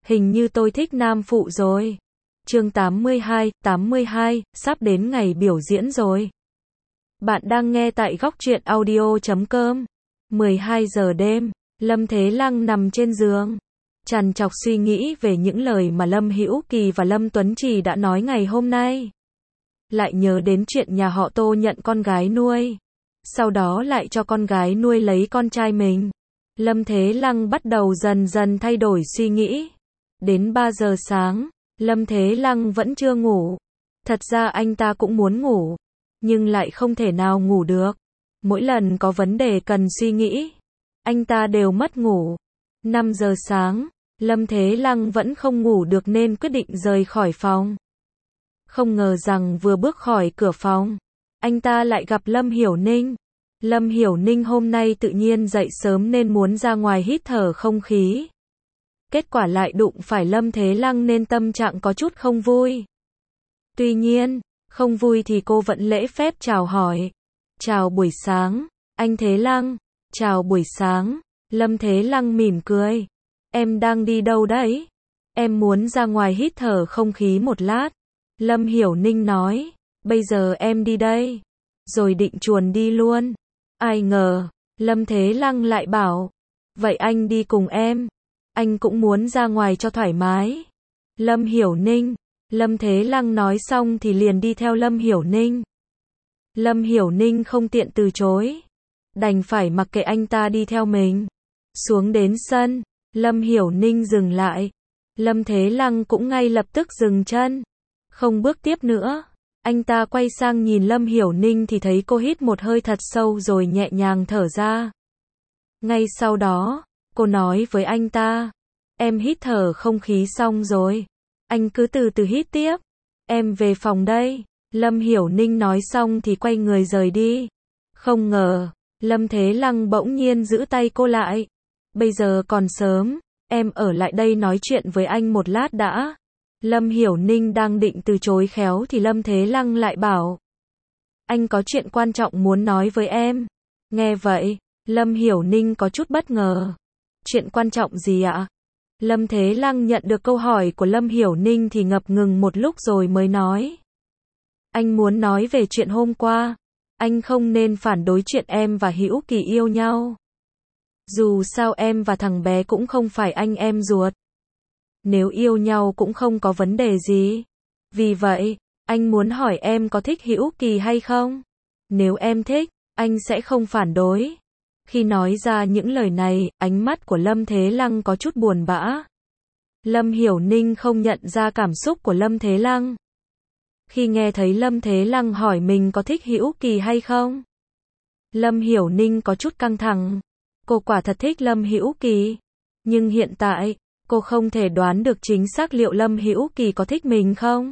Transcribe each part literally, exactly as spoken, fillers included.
Hình như tôi thích nam phụ rồi. Chương tám mươi hai, tám mươi hai, sắp đến ngày biểu diễn rồi. Bạn đang nghe tại góc truyện audio chấm com. mười hai giờ đêm, Lâm Thế Lăng nằm trên giường, trằn trọc suy nghĩ về những lời mà Lâm Hữu Kỳ và Lâm Tuấn Trì đã nói ngày hôm nay. Lại nhớ đến chuyện nhà họ Tô nhận con gái nuôi, sau đó lại cho con gái nuôi lấy con trai mình. Lâm Thế Lăng bắt đầu dần dần thay đổi suy nghĩ. Đến ba giờ sáng, Lâm Thế Lăng vẫn chưa ngủ. Thật ra anh ta cũng muốn ngủ, nhưng lại không thể nào ngủ được. Mỗi lần có vấn đề cần suy nghĩ, anh ta đều mất ngủ. năm giờ sáng, Lâm Thế Lăng vẫn không ngủ được nên quyết định rời khỏi phòng. Không ngờ rằng vừa bước khỏi cửa phòng, anh ta lại gặp Lâm Hiểu Ninh. Lâm Hiểu Ninh hôm nay tự nhiên dậy sớm nên muốn ra ngoài hít thở không khí. Kết quả lại đụng phải Lâm Thế Lăng nên tâm trạng có chút không vui. Tuy nhiên, không vui thì cô vẫn lễ phép chào hỏi. Chào buổi sáng, anh Thế Lăng. Chào buổi sáng, Lâm Thế Lăng mỉm cười. Em đang đi đâu đấy? Em muốn ra ngoài hít thở không khí một lát. Lâm Hiểu Ninh nói, bây giờ em đi đây. Rồi định chuồn đi luôn. Ai ngờ, Lâm Thế Lăng lại bảo, vậy anh đi cùng em. Anh cũng muốn ra ngoài cho thoải mái. Lâm Hiểu Ninh. Lâm Thế Lăng nói xong thì liền đi theo Lâm Hiểu Ninh. Lâm Hiểu Ninh không tiện từ chối, đành phải mặc kệ anh ta đi theo mình. Xuống đến sân, Lâm Hiểu Ninh dừng lại. Lâm Thế Lăng cũng ngay lập tức dừng chân, không bước tiếp nữa. Anh ta quay sang nhìn Lâm Hiểu Ninh thì thấy cô hít một hơi thật sâu rồi nhẹ nhàng thở ra. Ngay sau đó, cô nói với anh ta, em hít thở không khí xong rồi, anh cứ từ từ hít tiếp, em về phòng đây. Lâm Hiểu Ninh nói xong thì quay người rời đi. Không ngờ, Lâm Thế Lăng bỗng nhiên giữ tay cô lại. Bây giờ còn sớm, em ở lại đây nói chuyện với anh một lát đã. Lâm Hiểu Ninh đang định từ chối khéo thì Lâm Thế Lăng lại bảo, anh có chuyện quan trọng muốn nói với em. Nghe vậy, Lâm Hiểu Ninh có chút bất ngờ. Chuyện quan trọng gì ạ? Lâm Thế Lăng nhận được câu hỏi của Lâm Hiểu Ninh thì ngập ngừng một lúc rồi mới nói. Anh muốn nói về chuyện hôm qua. Anh không nên phản đối chuyện em và Hữu Kỳ yêu nhau. Dù sao em và thằng bé cũng không phải anh em ruột. Nếu yêu nhau cũng không có vấn đề gì. Vì vậy, anh muốn hỏi em có thích Hữu Kỳ hay không? Nếu em thích, anh sẽ không phản đối. Khi nói ra những lời này, ánh mắt của Lâm Thế Lăng có chút buồn bã. Lâm Hiểu Ninh không nhận ra cảm xúc của Lâm Thế Lăng. Khi nghe thấy Lâm Thế Lăng hỏi mình có thích Hữu Kỳ hay không, Lâm Hiểu Ninh có chút căng thẳng. Cô quả thật thích Lâm Hữu Kỳ, nhưng hiện tại, cô không thể đoán được chính xác liệu Lâm Hữu Kỳ có thích mình không.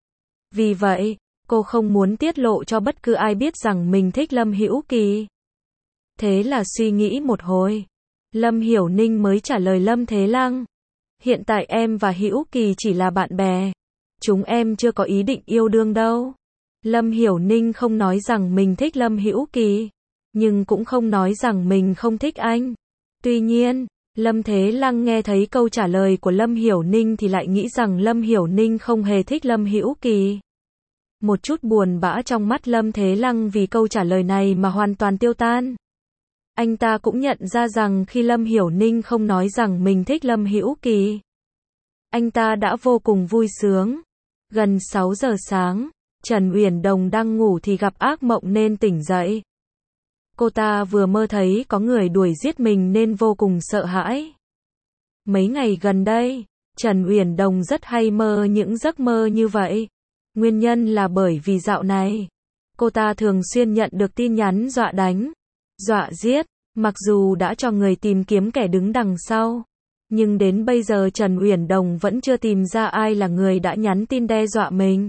Vì vậy, cô không muốn tiết lộ cho bất cứ ai biết rằng mình thích Lâm Hữu Kỳ. Thế là suy nghĩ một hồi, Lâm Hiểu Ninh mới trả lời Lâm Thế Lăng. Hiện tại em và Hữu Kỳ chỉ là bạn bè. Chúng em chưa có ý định yêu đương đâu. Lâm Hiểu Ninh không nói rằng mình thích Lâm Hữu Kỳ, nhưng cũng không nói rằng mình không thích anh. Tuy nhiên, Lâm Thế Lăng nghe thấy câu trả lời của Lâm Hiểu Ninh thì lại nghĩ rằng Lâm Hiểu Ninh không hề thích Lâm Hữu Kỳ. Một chút buồn bã trong mắt Lâm Thế Lăng vì câu trả lời này mà hoàn toàn tiêu tan. Anh ta cũng nhận ra rằng khi Lâm Hiểu Ninh không nói rằng mình thích Lâm Hữu Kỳ, anh ta đã vô cùng vui sướng. Gần sáu giờ sáng, Trần Uyển Đồng đang ngủ thì gặp ác mộng nên tỉnh dậy. Cô ta vừa mơ thấy có người đuổi giết mình nên vô cùng sợ hãi. Mấy ngày gần đây, Trần Uyển Đồng rất hay mơ những giấc mơ như vậy. Nguyên nhân là bởi vì dạo này, cô ta thường xuyên nhận được tin nhắn dọa đánh, dọa giết. Mặc dù đã cho người tìm kiếm kẻ đứng đằng sau, nhưng đến bây giờ Trần Uyển Đồng vẫn chưa tìm ra ai là người đã nhắn tin đe dọa mình.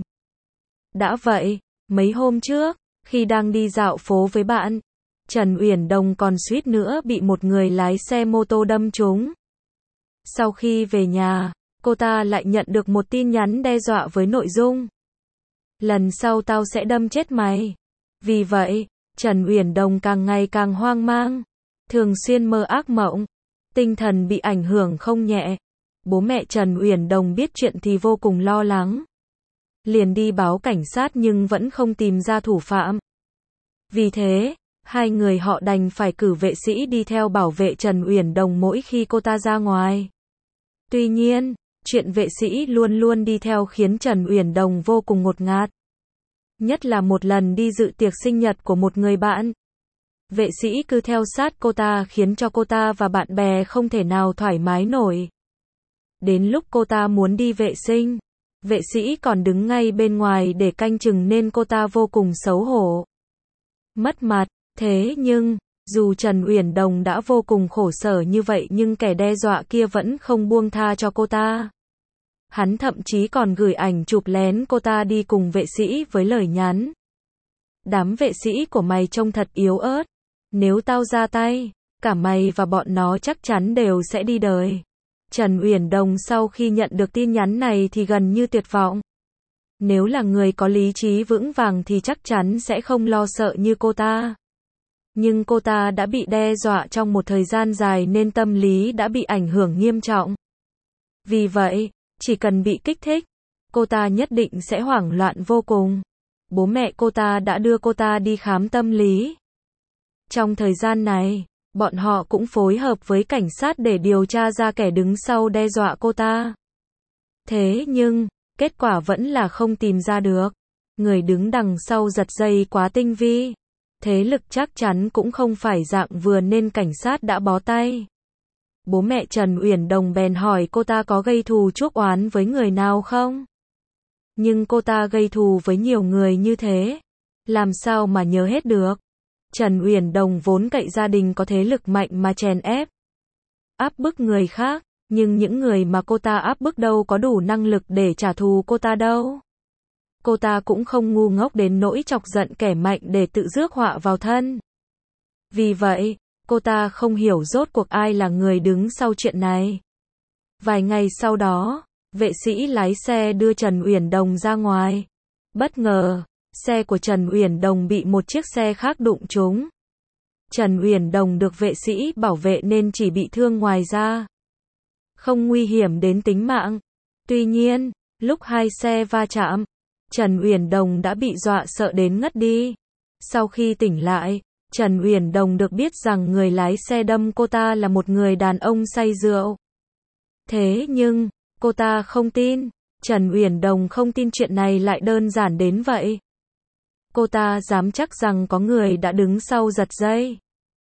Đã vậy, mấy hôm trước, khi đang đi dạo phố với bạn, Trần Uyển Đồng còn suýt nữa bị một người lái xe mô tô đâm trúng. Sau khi về nhà, cô ta lại nhận được một tin nhắn đe dọa với nội dung: lần sau tao sẽ đâm chết mày. Vì vậy, Trần Uyển Đồng càng ngày càng hoang mang, thường xuyên mơ ác mộng, tinh thần bị ảnh hưởng không nhẹ. Bố mẹ Trần Uyển Đồng biết chuyện thì vô cùng lo lắng. Liền đi báo cảnh sát nhưng vẫn không tìm ra thủ phạm. Vì thế, hai người họ đành phải cử vệ sĩ đi theo bảo vệ Trần Uyển Đồng mỗi khi cô ta ra ngoài. Tuy nhiên, chuyện vệ sĩ luôn luôn đi theo khiến Trần Uyển Đồng vô cùng ngột ngạt. Nhất là một lần đi dự tiệc sinh nhật của một người bạn. Vệ sĩ cứ theo sát cô ta khiến cho cô ta và bạn bè không thể nào thoải mái nổi. Đến lúc cô ta muốn đi vệ sinh, vệ sĩ còn đứng ngay bên ngoài để canh chừng nên cô ta vô cùng xấu hổ. Mất mặt, thế nhưng, dù Trần Uyển Đồng đã vô cùng khổ sở như vậy nhưng kẻ đe dọa kia vẫn không buông tha cho cô ta. Hắn thậm chí còn gửi ảnh chụp lén cô ta đi cùng vệ sĩ với lời nhắn. Đám vệ sĩ của mày trông thật yếu ớt. Nếu tao ra tay, cả mày và bọn nó chắc chắn đều sẽ đi đời. Trần Uyển Đồng sau khi nhận được tin nhắn này thì gần như tuyệt vọng. Nếu là người có lý trí vững vàng thì chắc chắn sẽ không lo sợ như cô ta. Nhưng cô ta đã bị đe dọa trong một thời gian dài nên tâm lý đã bị ảnh hưởng nghiêm trọng. Vì vậy, chỉ cần bị kích thích, cô ta nhất định sẽ hoảng loạn vô cùng. Bố mẹ cô ta đã đưa cô ta đi khám tâm lý. Trong thời gian này, bọn họ cũng phối hợp với cảnh sát để điều tra ra kẻ đứng sau đe dọa cô ta. Thế nhưng, kết quả vẫn là không tìm ra được. Người đứng đằng sau giật dây quá tinh vi. Thế lực chắc chắn cũng không phải dạng vừa nên cảnh sát đã bó tay. Bố mẹ Trần Uyển Đồng bèn hỏi cô ta có gây thù chuốc oán với người nào không? Nhưng cô ta gây thù với nhiều người như thế. Làm sao mà nhớ hết được? Trần Uyển Đồng vốn cậy gia đình có thế lực mạnh mà chèn ép, áp bức người khác, nhưng những người mà cô ta áp bức đâu có đủ năng lực để trả thù cô ta đâu. Cô ta cũng không ngu ngốc đến nỗi chọc giận kẻ mạnh để tự rước họa vào thân. Vì vậy, cô ta không hiểu rốt cuộc ai là người đứng sau chuyện này. Vài ngày sau đó, vệ sĩ lái xe đưa Trần Uyển Đồng ra ngoài. Bất ngờ, xe của Trần Uyển Đồng bị một chiếc xe khác đụng trúng. Trần Uyển Đồng được vệ sĩ bảo vệ nên chỉ bị thương ngoài da, không nguy hiểm đến tính mạng. Tuy nhiên, lúc hai xe va chạm, Trần Uyển Đồng đã bị dọa sợ đến ngất đi. Sau khi tỉnh lại, Trần Uyển Đồng được biết rằng người lái xe đâm cô ta là một người đàn ông say rượu. Thế nhưng, cô ta không tin. Trần Uyển Đồng không tin chuyện này lại đơn giản đến vậy. Cô ta dám chắc rằng có người đã đứng sau giật dây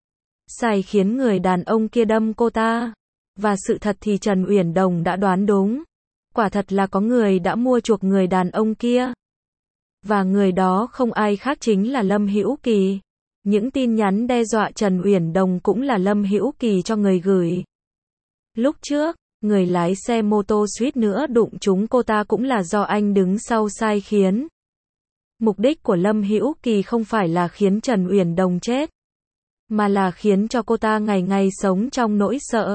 say khiến người đàn ông kia đâm cô ta. Và sự thật thì Trần Uyển Đồng đã đoán đúng. Quả thật là có người đã mua chuộc người đàn ông kia. Và người đó không ai khác chính là Lâm Hữu Kỳ. Những tin nhắn đe dọa Trần Uyển Đồng cũng là Lâm Hữu Kỳ cho người gửi. Lúc trước, người lái xe mô tô suýt nữa đụng trúng cô ta cũng là do anh đứng sau sai khiến. Mục đích của Lâm Hữu Kỳ không phải là khiến Trần Uyển Đồng chết, mà là khiến cho cô ta ngày ngày sống trong nỗi sợ.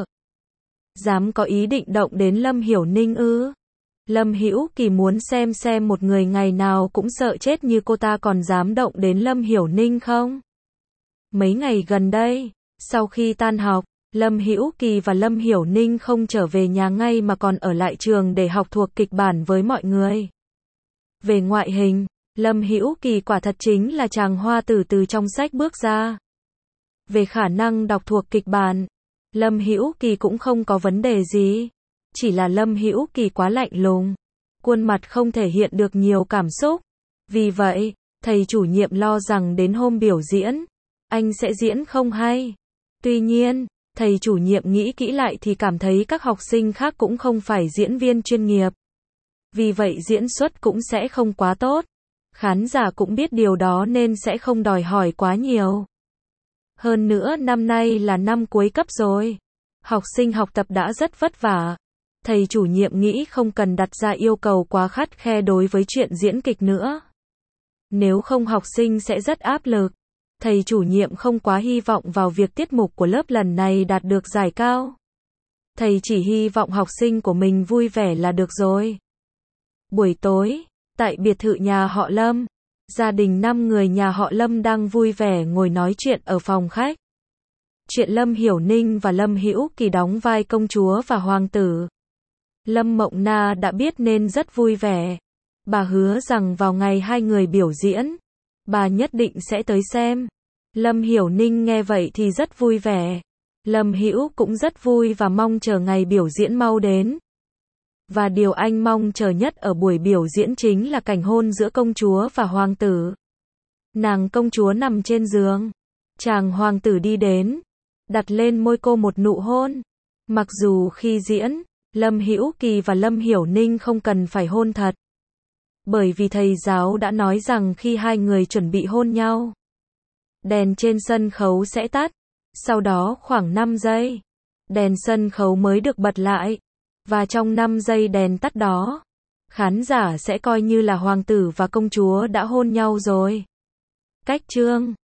Dám có ý định động đến Lâm Hiểu Ninh ư? Lâm Hữu Kỳ muốn xem xem một người ngày nào cũng sợ chết như cô ta còn dám động đến Lâm Hiểu Ninh không? Mấy ngày gần đây, sau khi tan học, Lâm Hữu Kỳ và Lâm Hiểu Ninh không trở về nhà ngay mà còn ở lại trường để học thuộc kịch bản với mọi người. Về ngoại hình, Lâm Hữu Kỳ quả thật chính là chàng hoa tử từ trong sách bước ra. Về khả năng đọc thuộc kịch bản, Lâm Hữu Kỳ cũng không có vấn đề gì. Chỉ là Lâm Hữu Kỳ quá lạnh lùng, khuôn mặt không thể hiện được nhiều cảm xúc. Vì vậy, thầy chủ nhiệm lo rằng đến hôm biểu diễn, anh sẽ diễn không hay. Tuy nhiên, thầy chủ nhiệm nghĩ kỹ lại thì cảm thấy các học sinh khác cũng không phải diễn viên chuyên nghiệp. Vì vậy diễn xuất cũng sẽ không quá tốt. Khán giả cũng biết điều đó nên sẽ không đòi hỏi quá nhiều. Hơn nữa năm nay là năm cuối cấp rồi. Học sinh học tập đã rất vất vả. Thầy chủ nhiệm nghĩ không cần đặt ra yêu cầu quá khắt khe đối với chuyện diễn kịch nữa. Nếu không học sinh sẽ rất áp lực. Thầy chủ nhiệm không quá hy vọng vào việc tiết mục của lớp lần này đạt được giải cao. Thầy chỉ hy vọng học sinh của mình vui vẻ là được rồi. Buổi tối, tại biệt thự nhà họ Lâm, gia đình năm người nhà họ Lâm đang vui vẻ ngồi nói chuyện ở phòng khách. Chuyện Lâm Hiểu Ninh và Lâm Hữu Kỳ đóng vai công chúa và hoàng tử. Lâm Mộng Na đã biết nên rất vui vẻ. Bà hứa rằng vào ngày hai người biểu diễn, bà nhất định sẽ tới xem. Lâm Hiểu Ninh nghe vậy thì rất vui vẻ. Lâm Hữu cũng rất vui và mong chờ ngày biểu diễn mau đến. Và điều anh mong chờ nhất ở buổi biểu diễn chính là cảnh hôn giữa công chúa và hoàng tử. Nàng công chúa nằm trên giường. Chàng hoàng tử đi đến, đặt lên môi cô một nụ hôn. Mặc dù khi diễn, Lâm Hữu Kỳ và Lâm Hiểu Ninh không cần phải hôn thật. Bởi vì thầy giáo đã nói rằng khi hai người chuẩn bị hôn nhau, đèn trên sân khấu sẽ tắt. Sau đó khoảng năm giây, đèn sân khấu mới được bật lại. Và trong năm giây đèn tắt đó, khán giả sẽ coi như là hoàng tử và công chúa đã hôn nhau rồi. Cách chương